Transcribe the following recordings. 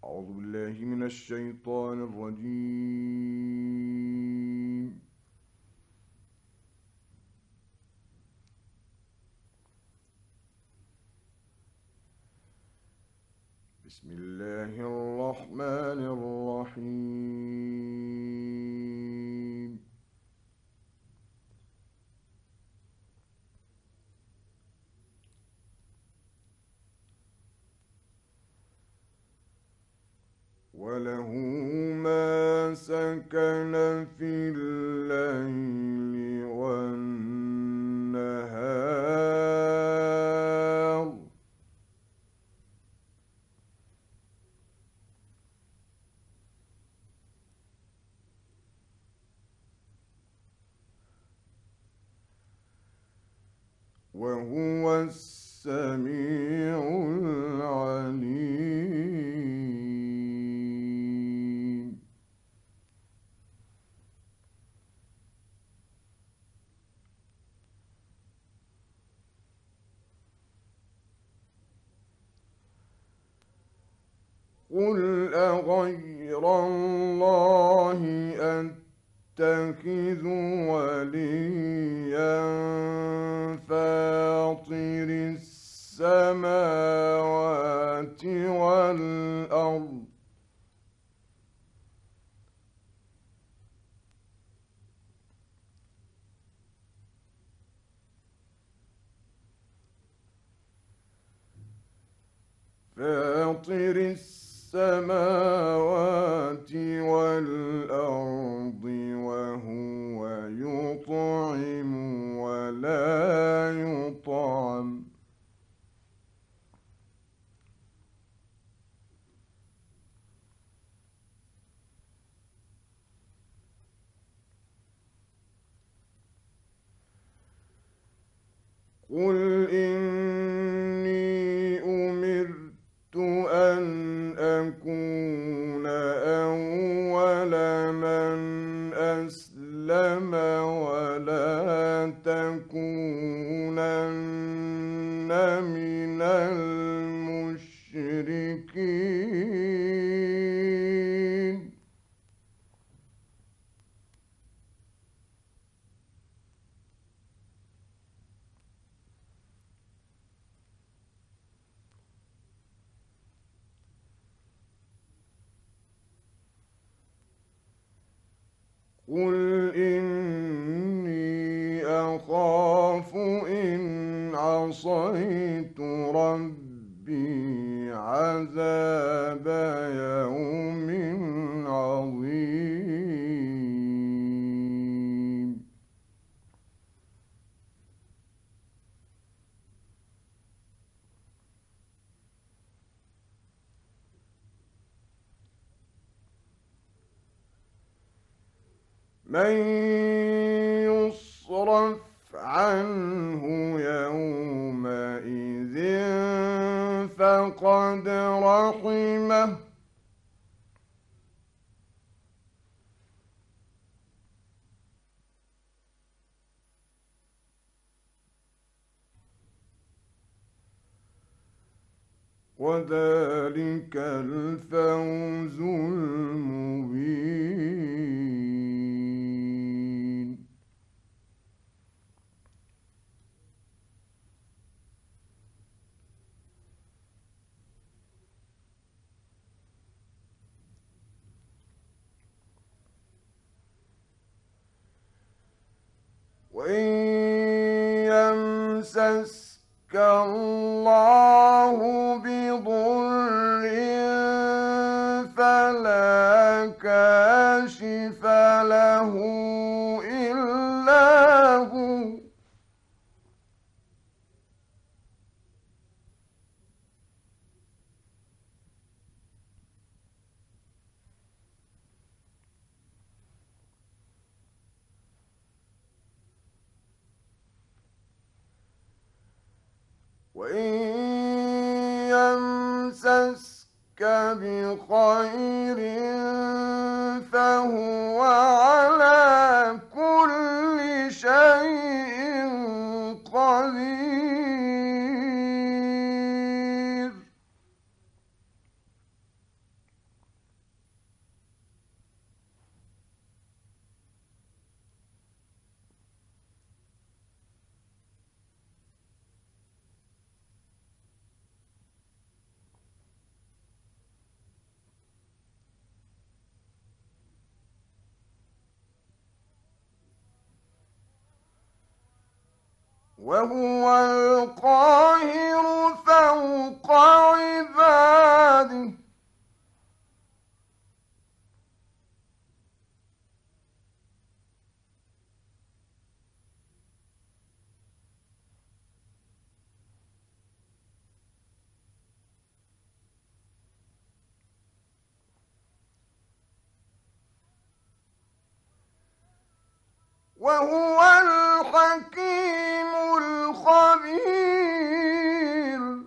أعوذ بالله من الشيطان الرجيم. بسم الله الرحمن الرحيم. وله ما سكن في الليل والنهار، وهو السميع العليم. قل أغير الله أتخذ وليا فاطر السماوات والأرض، فاطر السماوات والأرض وهو يطعم ولا يطعم. قل إني أمرت أن أكون أول من أسلم ولا تكونن من المشركين. قل إني أخاف إن عصيت ربي عذاب يوم عظيم. من يصرف عنه يومئذ فقد رحمه، وذلك الفوز المبين. وإن يمسسك الله بضر فلا كاشف له إلا هو، وإن يمسسك بخير فهو على كل شيء قدير. وهو القاهر فوق عباده. وهو الحكيم الخبير.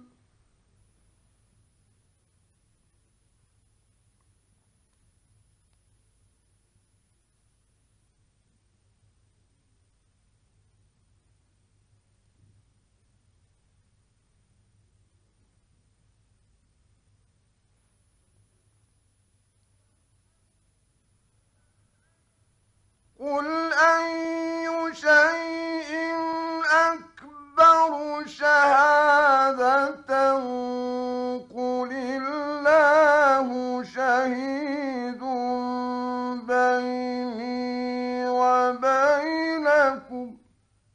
قل أي شيء أكبر شهادة قل الله شهيد بيني وبينكم.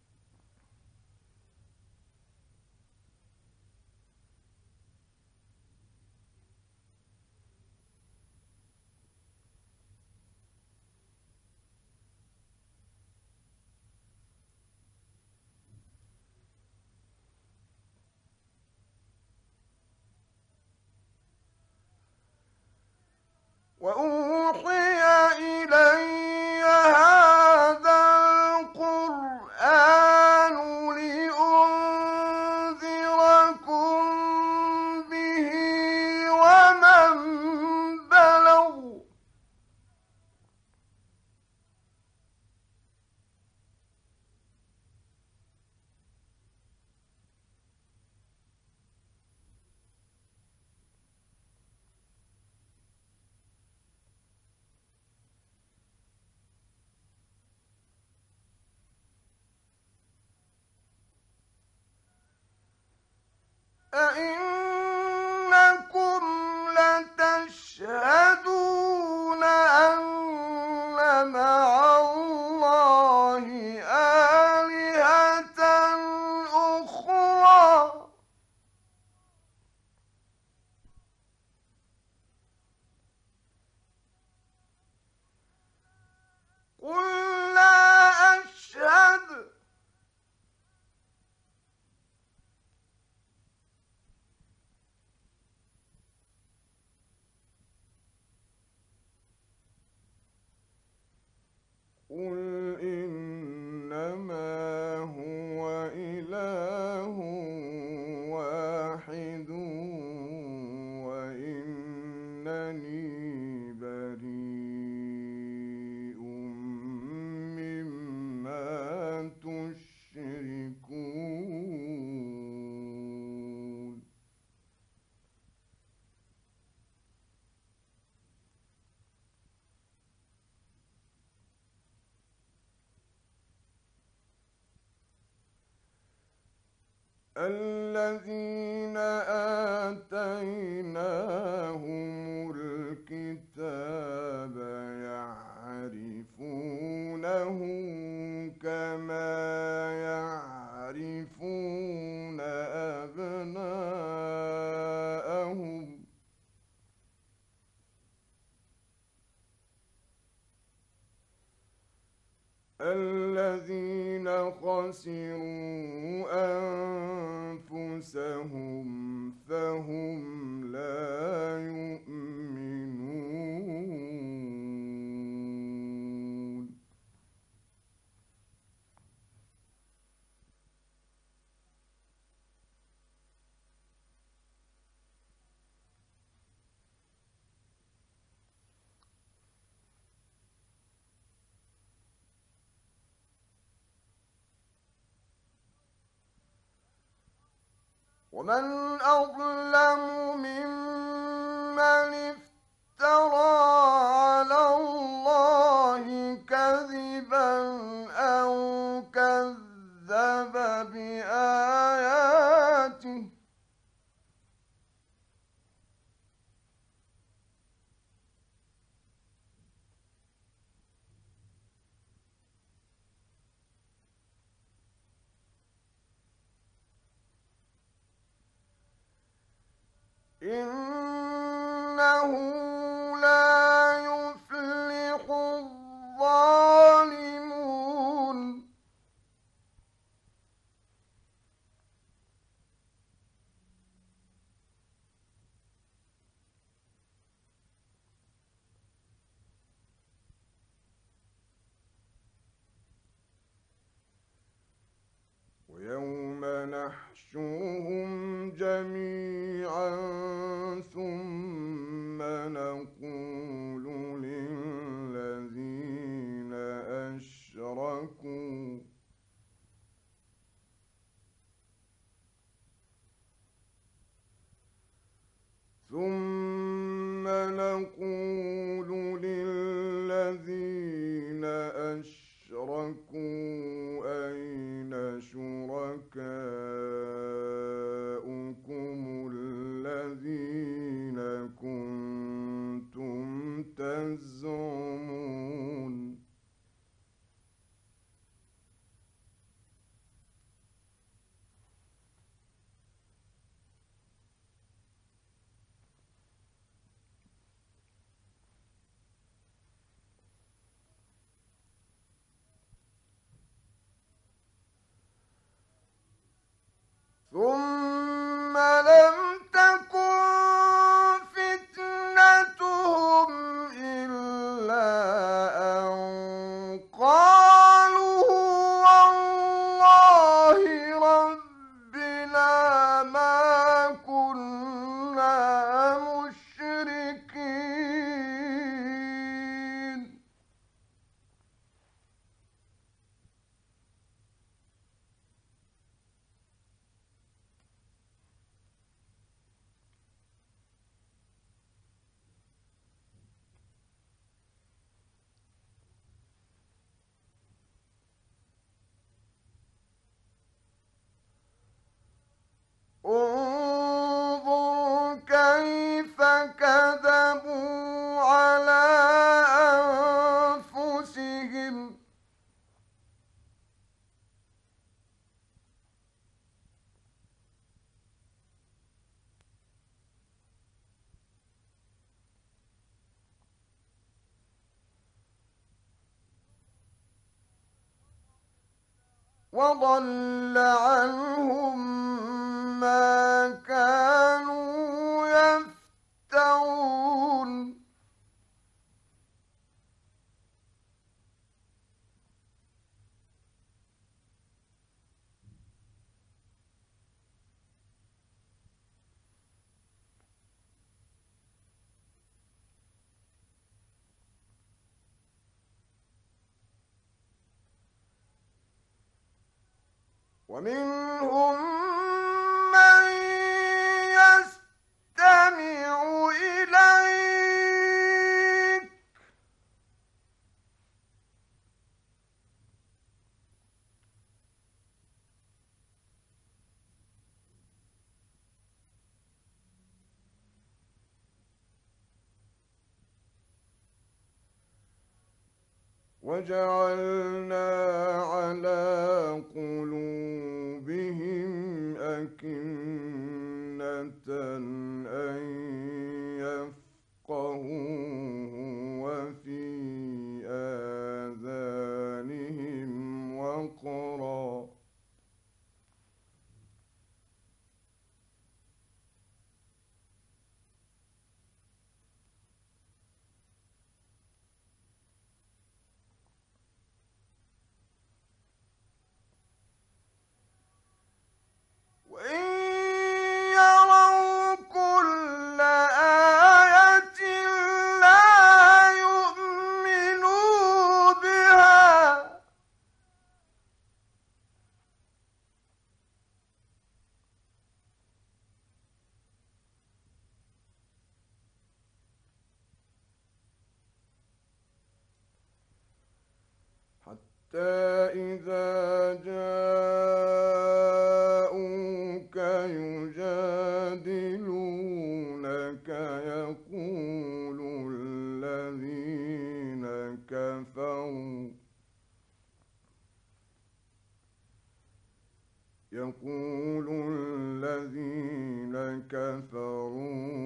وأوحي إلي هذا القرآن لأنذركم به ومن بلغ. أئنكم لتشهدون أن مع الله آلهة أخرى. قل لا أشهد. قل إنما هو إله واحد وإنني بريء مما تشركون. الذين آتيناهم الكتاب يعرفونه كما يعرفون أبناءهم. الذين خسروا أنفسهم فهم لا يؤمنون. ومن أظلم ممن افترى على الله كذبا أو كذب بآياته. إنه لا يفلح الظالمون ويوم نحشرهم جميعا ثم نقول للذين أشركوا ثم نقول للذين أشركوا أين شركاؤكم الذين كنتم تزعمون ثم لم تكن فتنتهم إلا أن قالوا والله ربنا ما كنا مشركين انظر كيف كذبوا على أنفسهم وضل عنهم ما كانوا يفترون ومنهم من يستمع إليك وجعلنا على قلوبهم أكنة أن يفقهوه وفي آذانهم وقرا وإن يروا كل آية لا يؤمنوا بها حتى إذا جاءوك يجادلونك يقول الذين كفروا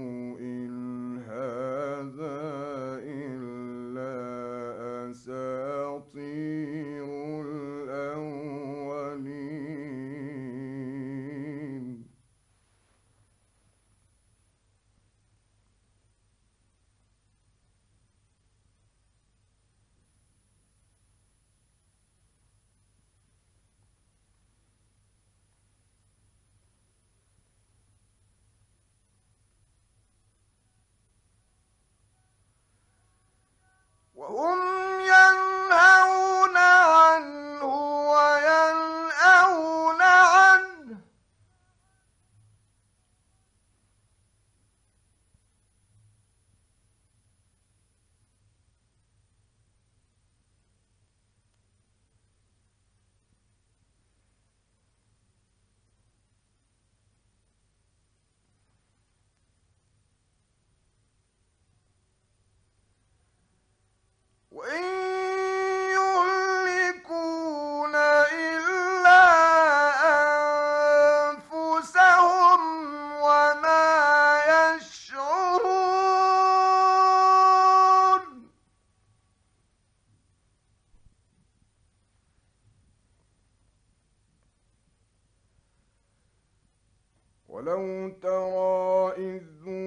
ولو ترى إذ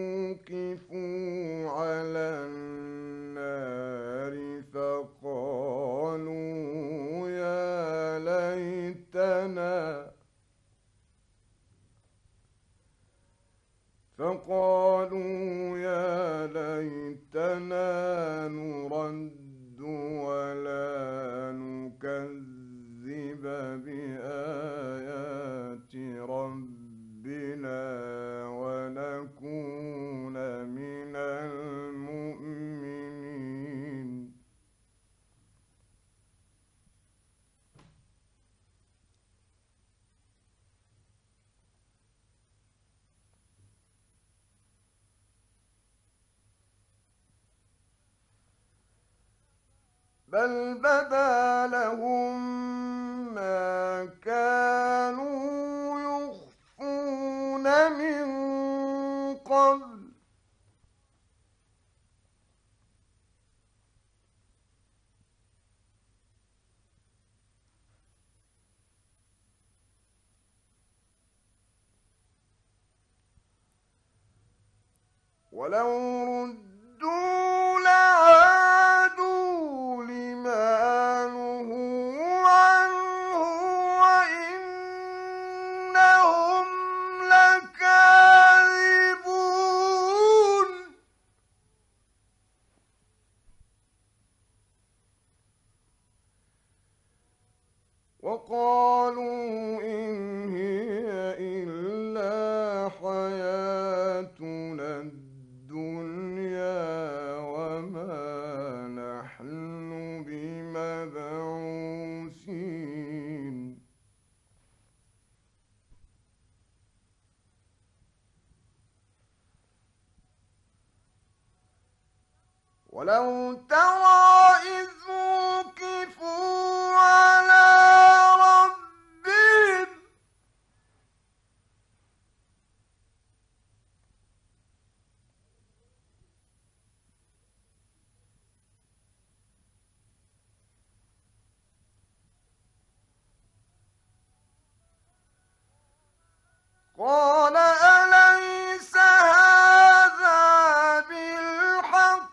وقفوا على النار فقالوا يا ليتنا نرد ولا نكذب بآيات ربنا ونكون من المؤمنين. بل بدا لهم ما كانوا يخفون من قبل ولو ردوا لعادوا لما نهوا عنه وإنهم لكاذبون. وقالوا إن هي إلا حياتنا الدنيا وما نحن بمبعوثين. ولو ترى إذ وقفوا على ربهم قال أليس هذا بالحق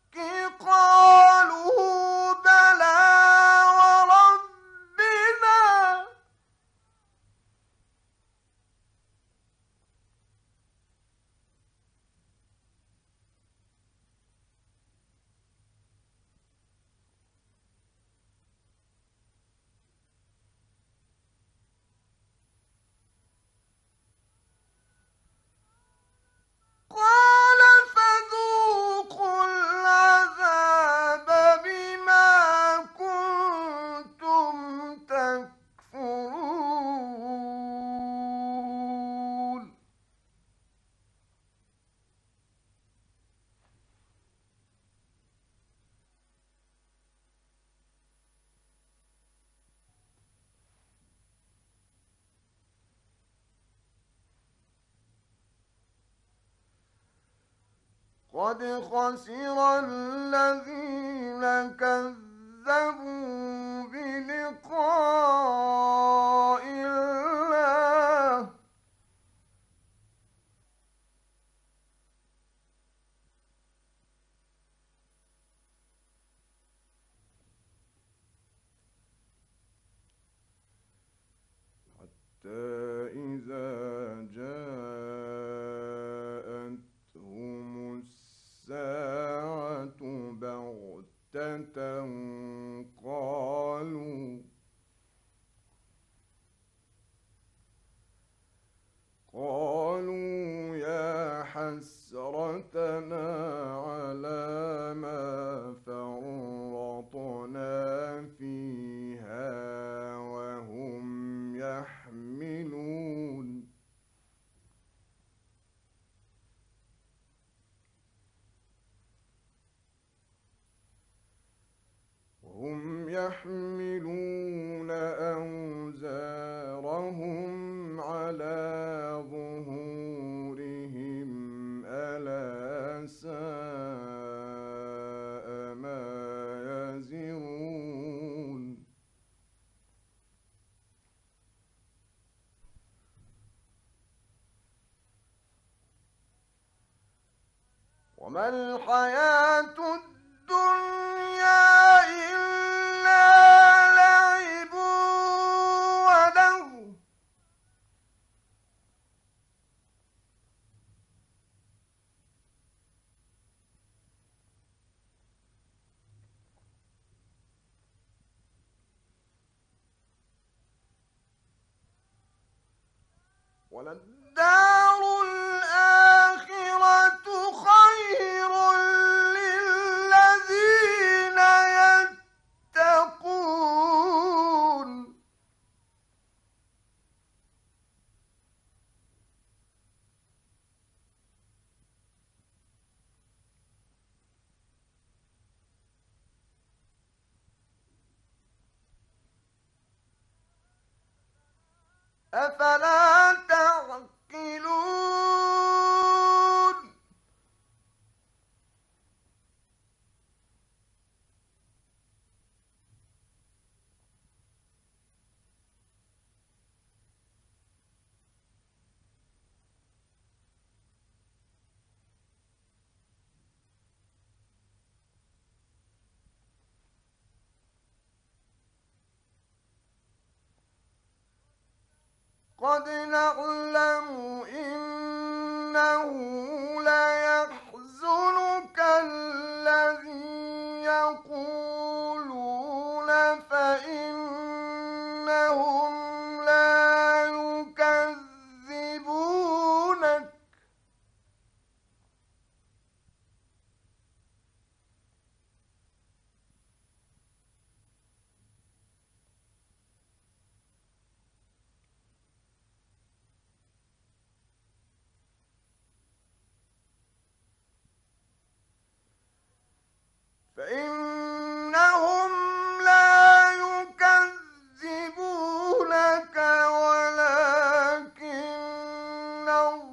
قالوا بلى وربنا قال فذوقوا العذاب بما كنتم تكفرون. قد خسر الذين كذبوا بلقاء الله حتى إذا جاءتهم الساعة بغتة قالوا يا حسرتنا على ما فرطنا فيها وهم يحملون أوزارهم على ظهورهم ألا ساء ما يزرون. وما الحياة الدنيا إلا لعب ولهو وللدار الآخرة خير للذين يتقون أفلا تعقلون قد نعلم إنه ليحزنك الذي يقولون فإنهم لا يكذبونك فإنهم لا يكذبونك ولكن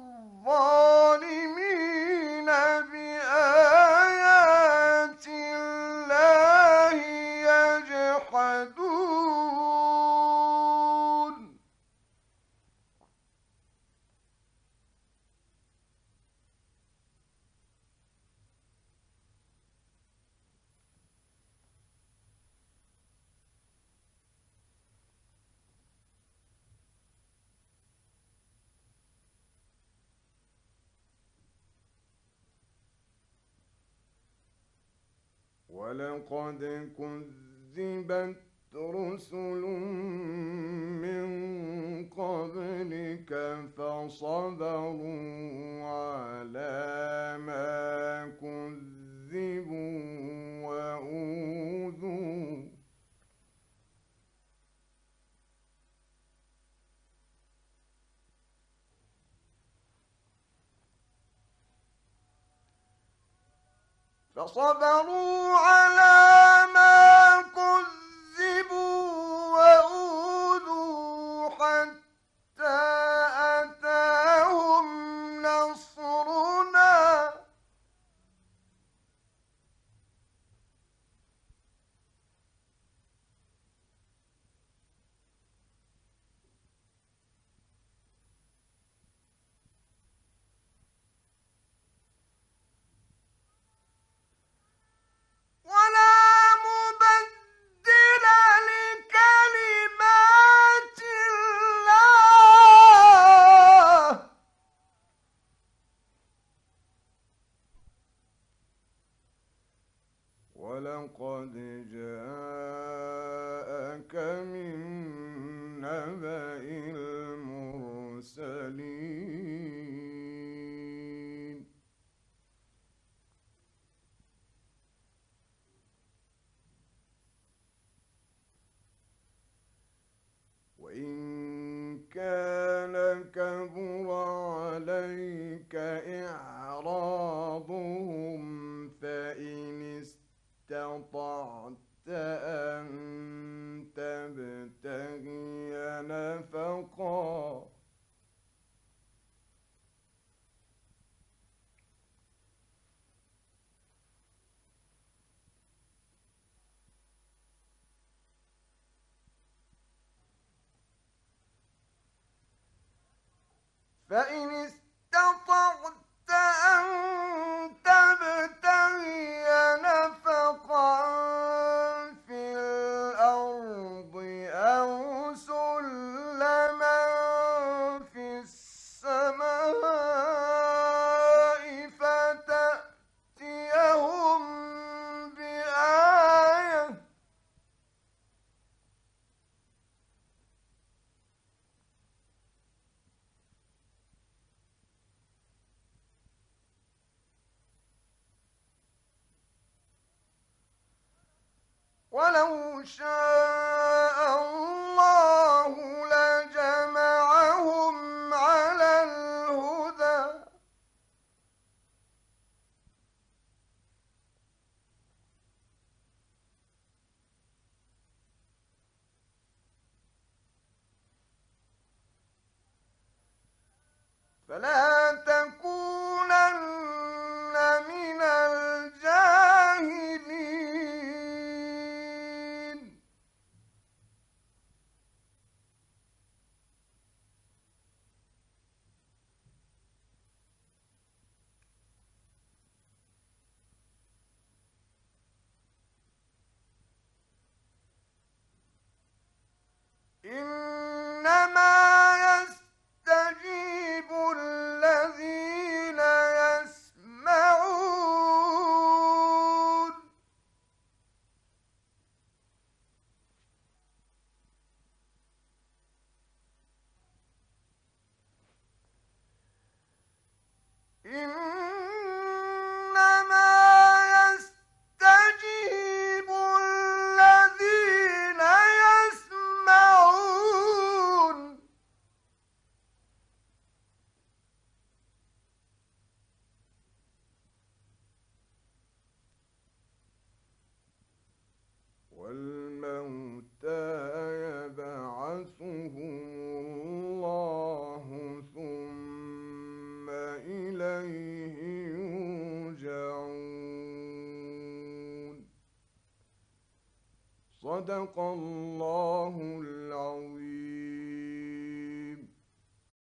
الظالمين بآيات الله يجحدون ولقد كذبت رسل من قبلك فصبروا على ما كذبوا وأوذوا على ما كذبوا وأوذوا حتى أتاهم نصرنا ولا مبدل لكلمات الله ولقد جاءك من نبأ المرسلين وإن كان كبر عليك إعراضهم فإن استطعت أن تبتغي نفقا فإن استطعت أن تبتغي ولو شاء الله لجمعهم على الهدى فلا تكونن من الجاهلين إنما يستجيب الذين يسمعون إنما يستجيب الذين يسمعون والموتى يبعثهم الله ثم إليه يرجعون صدق الله العظيم.